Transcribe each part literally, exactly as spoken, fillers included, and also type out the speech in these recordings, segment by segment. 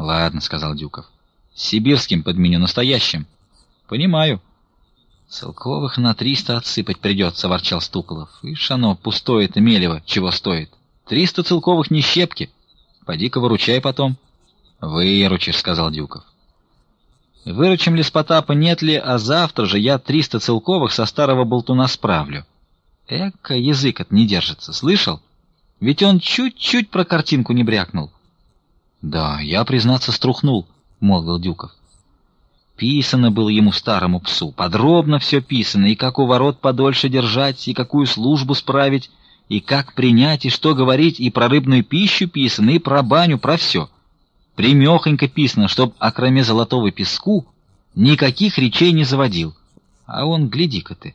Ладно, сказал Дюков. Сибирским подменю настоящим. Понимаю. Целковых на триста отсыпать придется, ворчал Стуколов. Ишь оно, пустое-то мелево, чего стоит. Триста целковых не щепки. Поди-ка выручай потом. Выручишь, сказал Дюков. Выручим ли с Потапа, нет ли, а завтра же я триста целковых со старого болтуна справлю. Эка, язык-от не держится, слышал? Ведь он чуть-чуть про картинку не брякнул. Да, я, признаться, струхнул, молвил Дюков. Писано было ему, старому псу, подробно все писано, и как у ворот подольше держать, и какую службу справить, и как принять, и что говорить, и про рыбную пищу писано, и про баню, про все. Примехонько писано, чтоб, окроме золотого песку, никаких речей не заводил. А он, гляди-ка ты.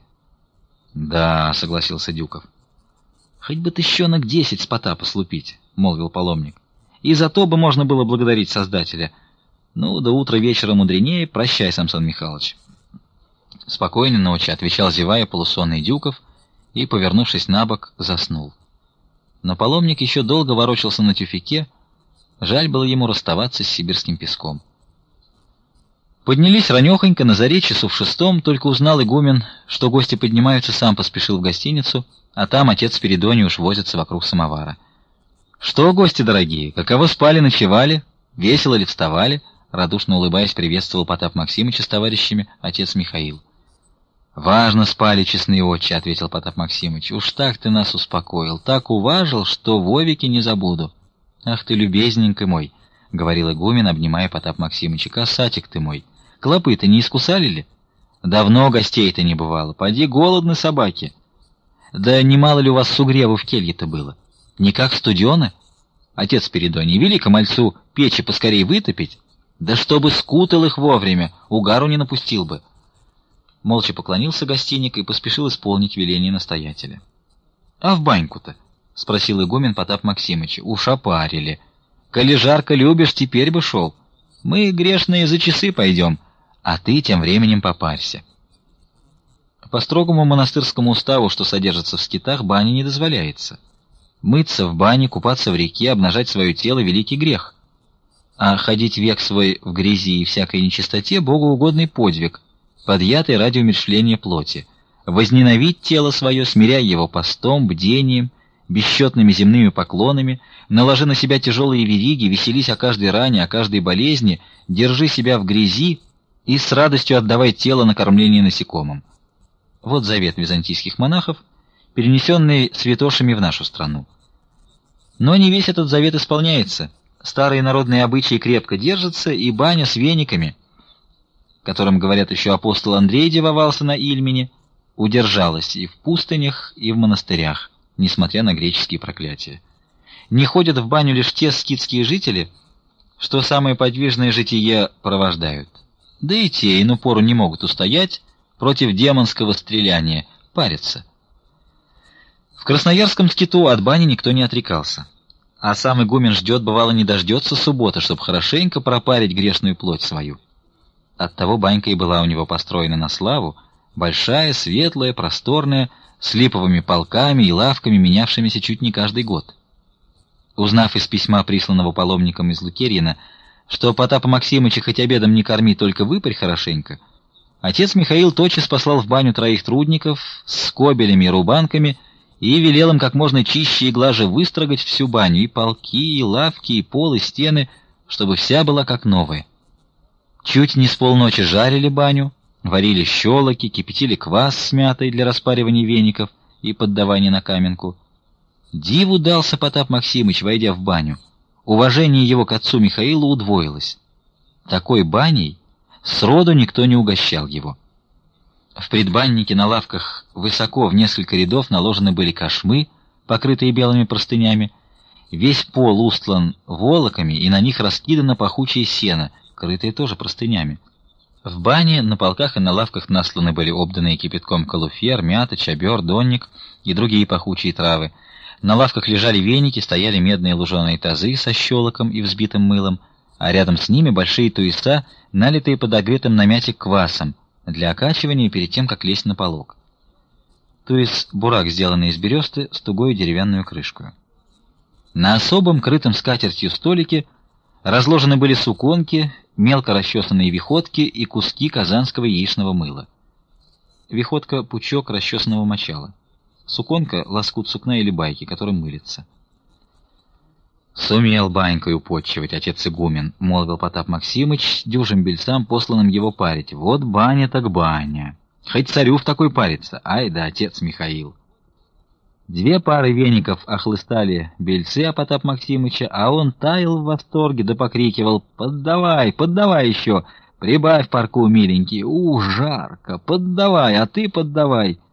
Да, согласился Дюков. Хоть бы тыщенок десять с Потапа слупить, молвил паломник. И за то бы можно было благодарить Создателя. Ну, до утра вечера мудренее. Прощай, Самсон Михайлович. Спокойной ночи, отвечал, зевая, полусонный Дюков, и, повернувшись набок, заснул. Но паломник еще долго ворочался на тюфяке. Жаль было ему расставаться с сибирским песком. Поднялись ранехонько, на заре, часу в шестом, только узнал игумен, что гости поднимаются, сам поспешил в гостиницу, а там отец Спиридоний уж возится вокруг самовара. Что, гости дорогие, каково спали, ночевали, весело ли вставали? Радушно улыбаясь, приветствовал Потап Максимыча с товарищами отец Михаил. Важно спали, честные отче, ответил Потап Максимыч. Уж так ты нас успокоил, так уважил, что вовеки не забуду. Ах ты, любезненький мой, говорил игумен, обнимая Потап Максимыча. Касатик ты мой, клопы-то не искусали ли? Давно гостей-то не бывало. Поди, голодны собаки. Да немало ли у вас сугреву в келье-то было? Никак студено? Отец Спиридоний, вели-ка мальцу печи поскорей вытопить, да чтобы скутал их вовремя, угару не напустил бы. Молча поклонился гостиник и поспешил исполнить веление настоятеля. А в баньку-то? Спросил игумен Потап Максимыч. Уж опарили. Коли жарко любишь, теперь бы шел. Мы, грешные, за часы пойдем, а ты тем временем попарься. По строгому монастырскому уставу, что содержится в скитах, бани не дозволяется. Мыться в бане, купаться в реке, обнажать свое тело — великий грех. А ходить век свой в грязи и всякой нечистоте — богоугодный подвиг, подъятый ради умерщвления плоти. Возненавидь тело свое, смиряй его постом, бдением, бесчетными земными поклонами, наложи на себя тяжелые вериги, веселись о каждой ране, о каждой болезни, держи себя в грязи и с радостью отдавай тело на кормление насекомым. Вот завет византийских монахов, перенесенный святошами в нашу страну. Но не весь этот завет исполняется. Старые народные обычаи крепко держатся, и баня с вениками, которым, говорят, еще апостол Андрей девовался на Ильмене, удержалась и в пустынях, и в монастырях, несмотря на греческие проклятия. Не ходят в баню лишь те скитские жители, что самое подвижное житие провождают. Да и те иную пору не могут устоять против демонского стреляния, парятся. В Красноярском скиту от бани никто не отрекался, а сам игумен ждет, бывало, не дождется субботы, чтобы хорошенько пропарить грешную плоть свою. Оттого банька и была у него построена на славу, большая, светлая, просторная, с липовыми полками и лавками, менявшимися чуть не каждый год. Узнав из письма, присланного паломником из Лукерьина, что Потапа Максимыча хоть обедом не корми, только выпарь хорошенько, отец Михаил тотчас послал в баню троих трудников с скобелями и рубанками и велел им как можно чище и глаже выстрогать всю баню, и полки, и лавки, и пол, и стены, чтобы вся была как новая. Чуть не с полночи жарили баню, варили щелоки, кипятили квас с мятой для распаривания веников и поддавания на каменку. Диву дался Потап Максимыч, войдя в баню. Уважение его к отцу Михаилу удвоилось. Такой баней сроду никто не угощал его. В предбаннике на лавках высоко в несколько рядов наложены были кошмы, покрытые белыми простынями. Весь пол устлан волоками, и на них раскидано пахучее сено, крытое тоже простынями. В бане на полках и на лавках насланы были обданные кипятком калуфер, мята, чабер, донник и другие пахучие травы. На лавках лежали веники, стояли медные луженые тазы со щелоком и взбитым мылом, а рядом с ними большие туеса, налитые подогретым на мяте квасом, для окачивания перед тем, как лезть на полок. Туес — бурак, сделанный из бересты, с тугой деревянной крышкой. На особом крытом скатертью столике Разложены были суконки, мелко расчесанные виходки и куски казанского яичного мыла. Виходка — пучок расчесанного мочала. Суконка — лоскут сукна или байки, которым мылится. «Сумел банькой употчевать отец игумен», — молвил Потап Максимыч дюжим бельцам, посланным его парить. «Вот баня так баня. Хоть царю в такой париться, ай да отец Михаил». Две пары веников охлыстали бельцы о Потап Максимыча, а он таял в восторге да покрикивал: «Поддавай, поддавай еще! Прибавь парку, миленький! У, жарко! Поддавай, а ты поддавай!»